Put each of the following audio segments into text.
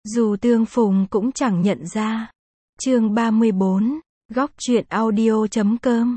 Dù tương phùng cũng chẳng nhận ra. Chương 34, góc truyện audio.com.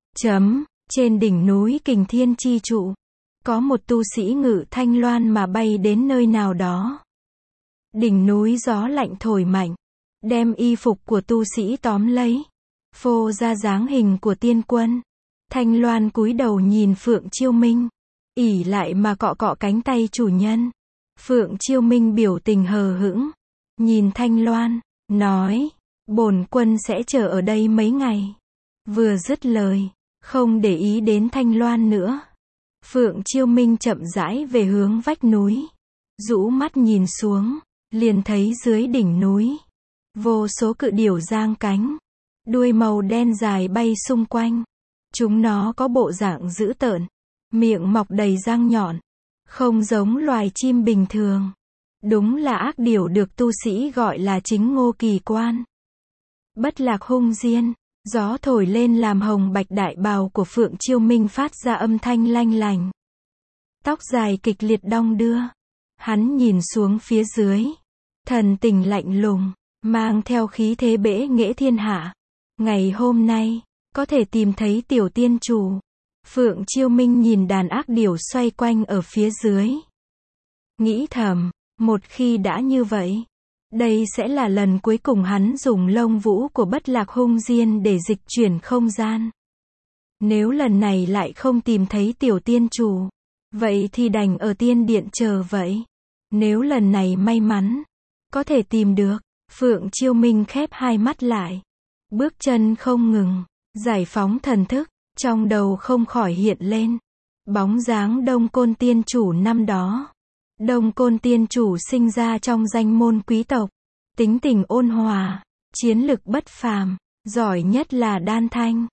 Trên đỉnh núi Kình Thiên Chi Trụ, có một tu sĩ ngự thanh loan mà bay đến nơi nào đó. Đỉnh núi gió lạnh thổi mạnh, đem y phục của tu sĩ tóm lấy, phô ra dáng hình của tiên quân. Thanh loan cúi đầu nhìn Phượng Chiêu Minh, ỉ lại mà cọ cọ cánh tay chủ nhân. Phượng Chiêu Minh biểu tình hờ hững, nhìn Thanh loan, nói, bổn quân sẽ chờ ở đây mấy ngày. Vừa dứt lời, không để ý đến Thanh loan nữa. Phượng Chiêu Minh chậm rãi về hướng vách núi, rũ mắt nhìn xuống, liền thấy dưới đỉnh núi, vô số cự điểu giang cánh, đuôi màu đen dài bay xung quanh. Chúng nó có bộ dạng dữ tợn, miệng mọc đầy răng nhọn, không giống loài chim bình thường. Đúng là ác điểu được tu sĩ gọi là chính Ngô Kỳ Quan. Bất Lạc Hung Diên, gió thổi lên làm hồng bạch đại bào của Phượng Chiêu Minh phát ra âm thanh lanh lành. Tóc dài kịch liệt đong đưa. Hắn nhìn xuống phía dưới, thần tình lạnh lùng, mang theo khí thế bẽ nghễ thiên hạ. Ngày hôm nay, có thể tìm thấy tiểu tiên chủ. Phượng Chiêu Minh nhìn đàn ác điểu xoay quanh ở phía dưới, nghĩ thầm, một khi đã như vậy, đây sẽ là lần cuối cùng hắn dùng lông vũ của Bất Lạc Hung Diên để dịch chuyển không gian. Nếu lần này lại không tìm thấy tiểu tiên chủ, vậy thì đành ở tiên điện chờ vậy. Nếu lần này may mắn, có thể tìm được, Phượng Chiêu Minh khép hai mắt lại, bước chân không ngừng, giải phóng thần thức, trong đầu không khỏi hiện lên bóng dáng Đông Côn Tiên Chủ năm đó. Đông Côn Tiên Chủ sinh ra trong danh môn quý tộc, tính tình ôn hòa, chiến lực bất phàm, giỏi nhất là đan thanh.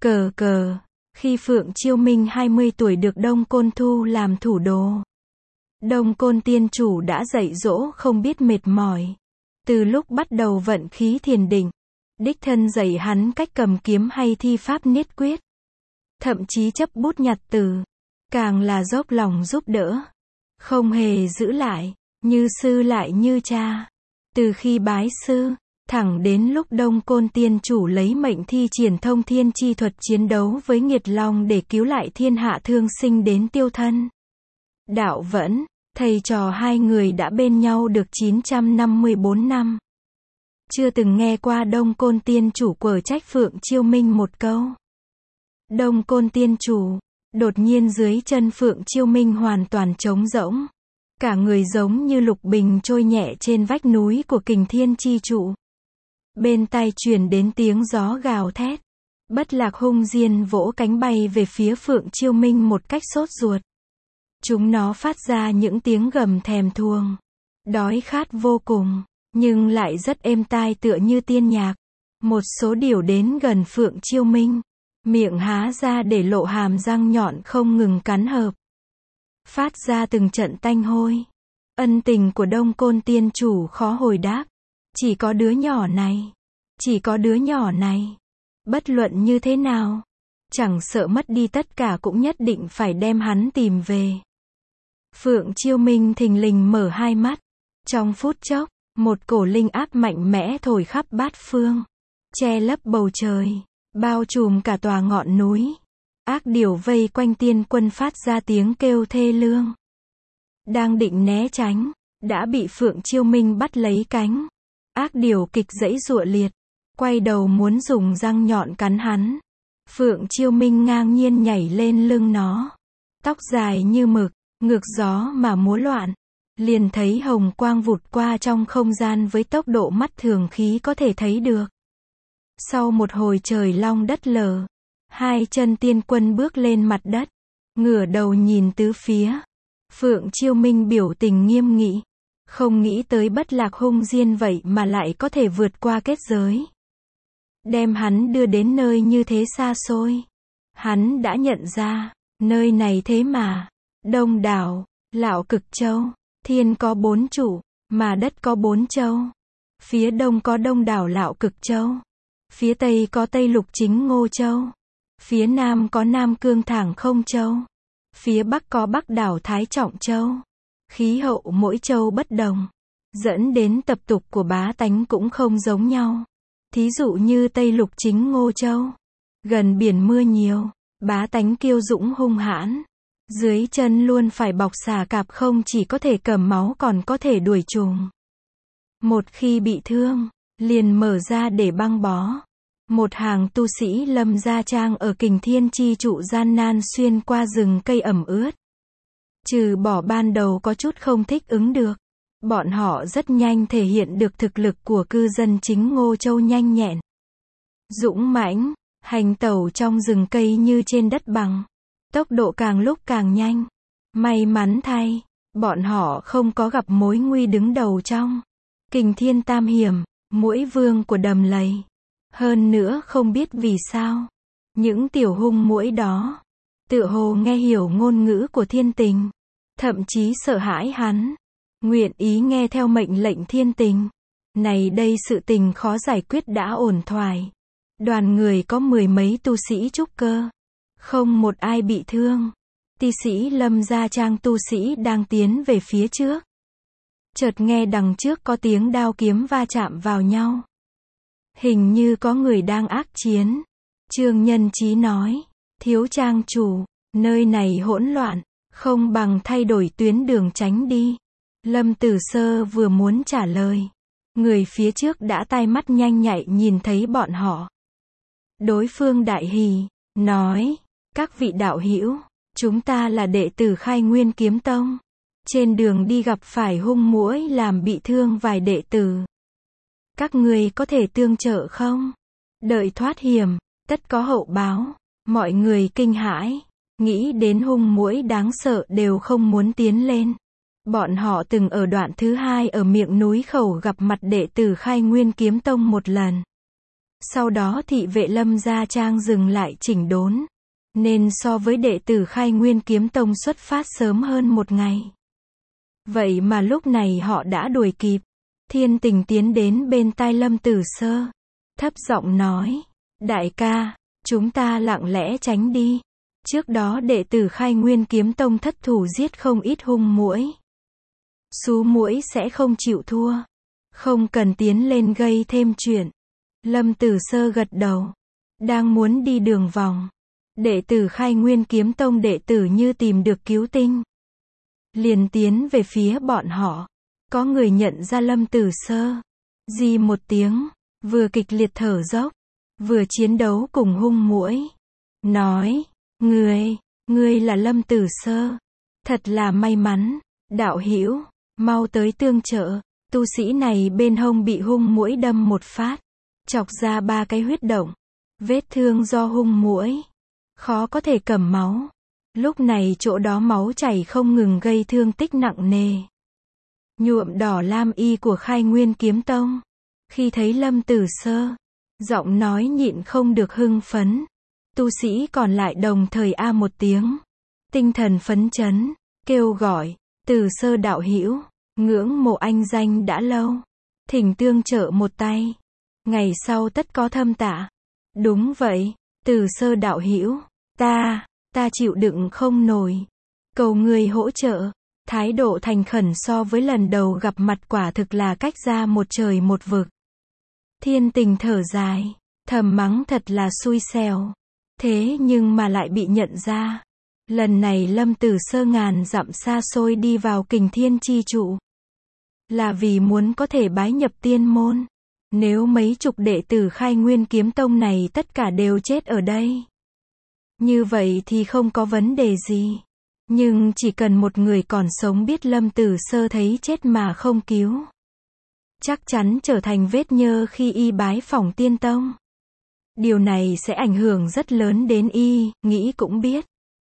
Khi Phượng Chiêu Minh 20 tuổi được Đông Côn thu làm thủ đồ, Đông Côn Tiên Chủ đã dạy dỗ không biết mệt mỏi. Từ lúc bắt đầu vận khí thiền định, đích thân dạy hắn cách cầm kiếm hay thi pháp niết quyết, thậm chí chấp bút nhặt từ, càng là dốc lòng giúp đỡ, không hề giữ lại, như sư lại như cha. Từ khi bái sư, thẳng đến lúc Đông Côn Tiên Chủ lấy mệnh thi triển thông thiên chi thuật chiến đấu với Nghiệt Long để cứu lại thiên hạ thương sinh đến tiêu thân. Đạo Vẫn, thầy trò hai người đã bên nhau được 954 năm. Chưa từng nghe qua Đông Côn Tiên Chủ quở trách Phượng Chiêu Minh một câu. Đông Côn Tiên Chủ, đột nhiên dưới chân Phượng Chiêu Minh hoàn toàn trống rỗng. Cả người giống như lục bình trôi nhẹ trên vách núi của Kình Thiên Chi Trụ. Bên tai truyền đến tiếng gió gào thét. Bất Lạc Hung Diên vỗ cánh bay về phía Phượng Chiêu Minh một cách sốt ruột. Chúng nó phát ra những tiếng gầm thèm thuồng, đói khát vô cùng, nhưng lại rất êm tai tựa như tiên nhạc. Một số điểu đến gần Phượng Chiêu Minh, miệng há ra để lộ hàm răng nhọn không ngừng cắn hợp, phát ra từng trận tanh hôi. Ân tình của Đông Côn Tiên Chủ khó hồi đáp. Chỉ có đứa nhỏ này, bất luận như thế nào, chẳng sợ mất đi tất cả cũng nhất định phải đem hắn tìm về. Phượng Chiêu Minh thình lình mở hai mắt. Trong phút chốc, một cổ linh áp mạnh mẽ thổi khắp bát phương, che lấp bầu trời, bao trùm cả tòa ngọn núi. Ác điểu vây quanh tiên quân phát ra tiếng kêu thê lương. Đang định né tránh, đã bị Phượng Chiêu Minh bắt lấy cánh. Ác điểu kịch giãy giụa liệt, quay đầu muốn dùng răng nhọn cắn hắn. Phượng Chiêu Minh ngang nhiên nhảy lên lưng nó. Tóc dài như mực, ngược gió mà múa loạn. Liền thấy hồng quang vụt qua trong không gian với tốc độ mắt thường khí có thể thấy được. Sau một hồi trời long đất lở, hai chân tiên quân bước lên mặt đất, ngửa đầu nhìn tứ phía. Phượng Chiêu Minh biểu tình nghiêm nghị, không nghĩ tới Bất Lạc Hung Diên vậy mà lại có thể vượt qua kết giới, đem hắn đưa đến nơi như thế xa xôi. Hắn đã nhận ra, nơi này thế mà Đông Đảo, Lão Cực Châu, thiên có 4 trụ, mà đất có 4 châu. Phía đông có Đông Đảo Lão Cực Châu, phía tây có Tây Lục Chính Ngô Châu, phía nam có Nam Cương Thẳng Không Châu, phía bắc có Bắc Đảo Thái Trọng Châu. Khí hậu mỗi châu bất đồng, dẫn đến tập tục của bá tánh cũng không giống nhau. Thí dụ như Tây Lục chính Ngô Châu, gần biển mưa nhiều, bá tánh kiêu dũng hung hãn, dưới chân luôn phải bọc xà cạp, không chỉ có thể cầm máu còn có thể đuổi trùng. Một khi bị thương, liền mở ra để băng bó. Một hàng tu sĩ Lâm Gia Trang ở Kình Thiên Chi Trụ gian nan xuyên qua rừng cây ẩm ướt. Trừ bỏ ban đầu có chút không thích ứng được, bọn họ rất nhanh thể hiện được thực lực của cư dân chính Ngô Châu nhanh nhẹn, dũng mãnh, hành tẩu trong rừng cây như trên đất bằng. Tốc độ càng lúc càng nhanh. May mắn thay, bọn họ không có gặp mối nguy đứng đầu trong Kình Thiên Tam Hiểm, Muỗi Vương của đầm lầy. Hơn nữa không biết vì sao, những tiểu hung muỗi đó tựa hồ nghe hiểu ngôn ngữ của Thiên Tình, thậm chí sợ hãi hắn, nguyện ý nghe theo mệnh lệnh Thiên Tình. Này đây sự tình khó giải quyết đã ổn thỏa. Đoàn người có 10 mấy tu sĩ trúc cơ, không một ai bị thương. Ti sĩ Lâm Gia Trang tu sĩ đang tiến về phía trước. Chợt nghe đằng trước có tiếng đao kiếm va chạm vào nhau. Hình như có người đang ác chiến. Trương Nhân Chí nói, thiếu trang chủ, nơi này hỗn loạn, không bằng thay đổi tuyến đường tránh đi. Lâm Tử Sơ vừa muốn trả lời, người phía trước đã tai mắt nhanh nhạy nhìn thấy bọn họ. Đối phương đại hỉ, nói, các vị đạo hữu, chúng ta là đệ tử Khai Nguyên Kiếm Tông. Trên đường đi gặp phải hung muỗi làm bị thương vài đệ tử. Các người có thể tương trợ không? Đợi thoát hiểm, tất có hậu báo. Mọi người kinh hãi, nghĩ đến hung muỗi đáng sợ đều không muốn tiến lên. Bọn họ từng ở đoạn thứ 2 ở miệng núi khẩu gặp mặt đệ tử Khai Nguyên Kiếm Tông một lần. Sau đó thị vệ Lâm Gia Trang dừng lại chỉnh đốn, nên so với đệ tử Khai Nguyên Kiếm Tông xuất phát sớm hơn một ngày. Vậy mà lúc này họ đã đuổi kịp. Thiên Tình tiến đến bên tai Lâm Tử Sơ, thấp giọng nói, đại ca, chúng ta lặng lẽ tránh đi. Trước đó đệ tử Khai Nguyên Kiếm Tông thất thủ giết không ít hung muỗi. Sú muỗi sẽ không chịu thua, không cần tiến lên gây thêm chuyện. Lâm Tử Sơ gật đầu, đang muốn đi đường vòng. Đệ tử Khai Nguyên Kiếm Tông đệ tử như tìm được cứu tinh, liền tiến về phía bọn họ. Có người nhận ra Lâm Tử Sơ, di một tiếng, vừa kịch liệt thở dốc, vừa chiến đấu cùng hung muỗi. Nói, ngươi là Lâm Tử Sơ. Thật là may mắn, đạo hữu, mau tới tương trợ. Tu sĩ này bên hông bị hung muỗi đâm một phát, chọc ra 3 cái huyết động. Vết thương do hung muỗi, khó có thể cầm máu. Lúc này chỗ đó máu chảy không ngừng gây thương tích nặng nề. Nhuộm đỏ lam y của Khai Nguyên Kiếm Tông. Khi thấy Lâm Tử Sơ, giọng nói nhịn không được hưng phấn. Tu sĩ còn lại đồng thời a một tiếng. Tinh thần phấn chấn, kêu gọi, Tử Sơ đạo hữu, ngưỡng mộ anh danh đã lâu. Thỉnh tương trợ một tay. Ngày sau tất có thâm tạ. Đúng vậy, Tử Sơ đạo hữu, ta chịu đựng không nổi. Cầu người hỗ trợ. Thái độ thành khẩn so với lần đầu gặp mặt quả thực là cách ra một trời một vực. Thiên Tình thở dài, thầm mắng thật là xui xẻo. Thế nhưng mà lại bị nhận ra. Lần này Lâm Tử Sơ ngàn dặm xa xôi đi vào Kình Thiên Chi Trụ, là vì muốn có thể bái nhập tiên môn. Nếu mấy chục đệ tử Khai Nguyên Kiếm Tông này tất cả đều chết ở đây, như vậy thì không có vấn đề gì. Nhưng chỉ cần một người còn sống biết Lâm Tử Sơ thấy chết mà không cứu, chắc chắn trở thành vết nhơ khi y bái phỏng tiên tông. Điều này sẽ ảnh hưởng rất lớn đến y, nghĩ cũng biết.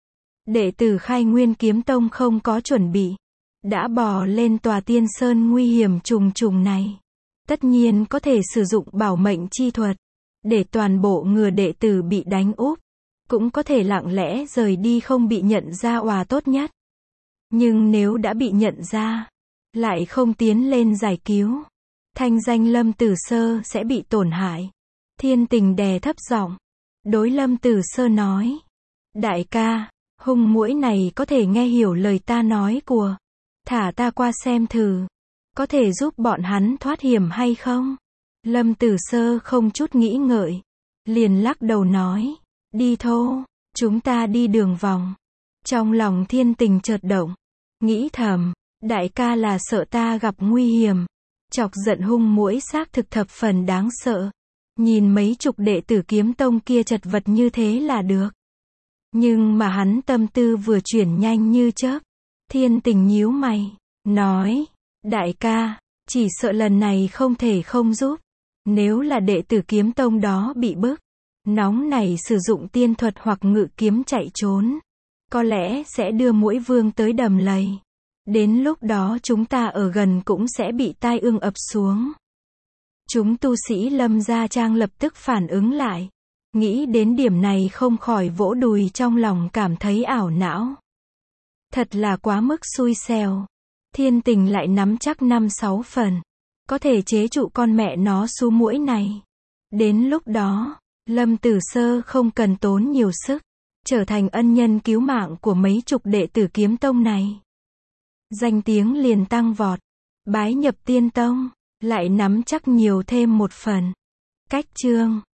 Đệ tử Khai Nguyên Kiếm Tông không có chuẩn bị, đã bò lên tòa tiên sơn nguy hiểm trùng trùng này. Tất nhiên có thể sử dụng bảo mệnh chi thuật, để toàn bộ ngừa đệ tử bị đánh úp. Cũng có thể lặng lẽ rời đi không bị nhận ra òa tốt nhất. Nhưng nếu đã bị nhận ra, lại không tiến lên giải cứu, thanh danh Lâm Tử Sơ sẽ bị tổn hại. Thiên Tình đè thấp giọng, đối Lâm Tử Sơ nói, đại ca, hung muỗi này có thể nghe hiểu lời ta nói của, thả ta qua xem thử. có thể giúp bọn hắn thoát hiểm hay không? Lâm Tử Sơ không chút nghĩ ngợi, liền lắc đầu nói, đi thôi, chúng ta đi đường vòng. Trong lòng Thiên Tình chợt động, nghĩ thầm, đại ca là sợ ta gặp nguy hiểm. Chọc giận hung muỗi xác thực thập phần đáng sợ. Nhìn mấy chục đệ tử Kiếm Tông kia chật vật như thế là được. Nhưng mà hắn tâm tư vừa chuyển nhanh như chớp. Thiên Tình nhíu mày, nói, đại ca, chỉ sợ lần này không thể không giúp. Nếu là đệ tử Kiếm Tông đó bị bức, nóng này sử dụng tiên thuật hoặc ngự kiếm chạy trốn, có lẽ sẽ đưa muỗi vương tới đầm lầy. Đến lúc đó chúng ta ở gần cũng sẽ bị tai ương ập xuống. Chúng tu sĩ Lâm gia trang lập tức phản ứng lại. Nghĩ đến điểm này không khỏi vỗ đùi trong lòng cảm thấy ảo não. Thật là quá mức xui xẻo. Thiên Tình lại nắm chắc 5-6 phần. Có thể chế trụ con mẹ nó su muỗi này. Đến lúc đó, Lâm Tử Sơ không cần tốn nhiều sức. Trở thành ân nhân cứu mạng của mấy chục đệ tử Kiếm Tông này. Danh tiếng liền tăng vọt. Bái nhập Tiên Tông, lại nắm chắc nhiều thêm một phần. Cách chương